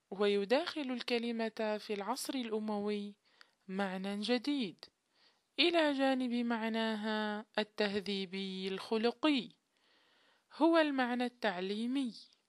ويداخل الكلمة في العصر الأموي معنى جديد إلى جانب معناها التهذيبي الخلقي، هو المعنى التعليمي.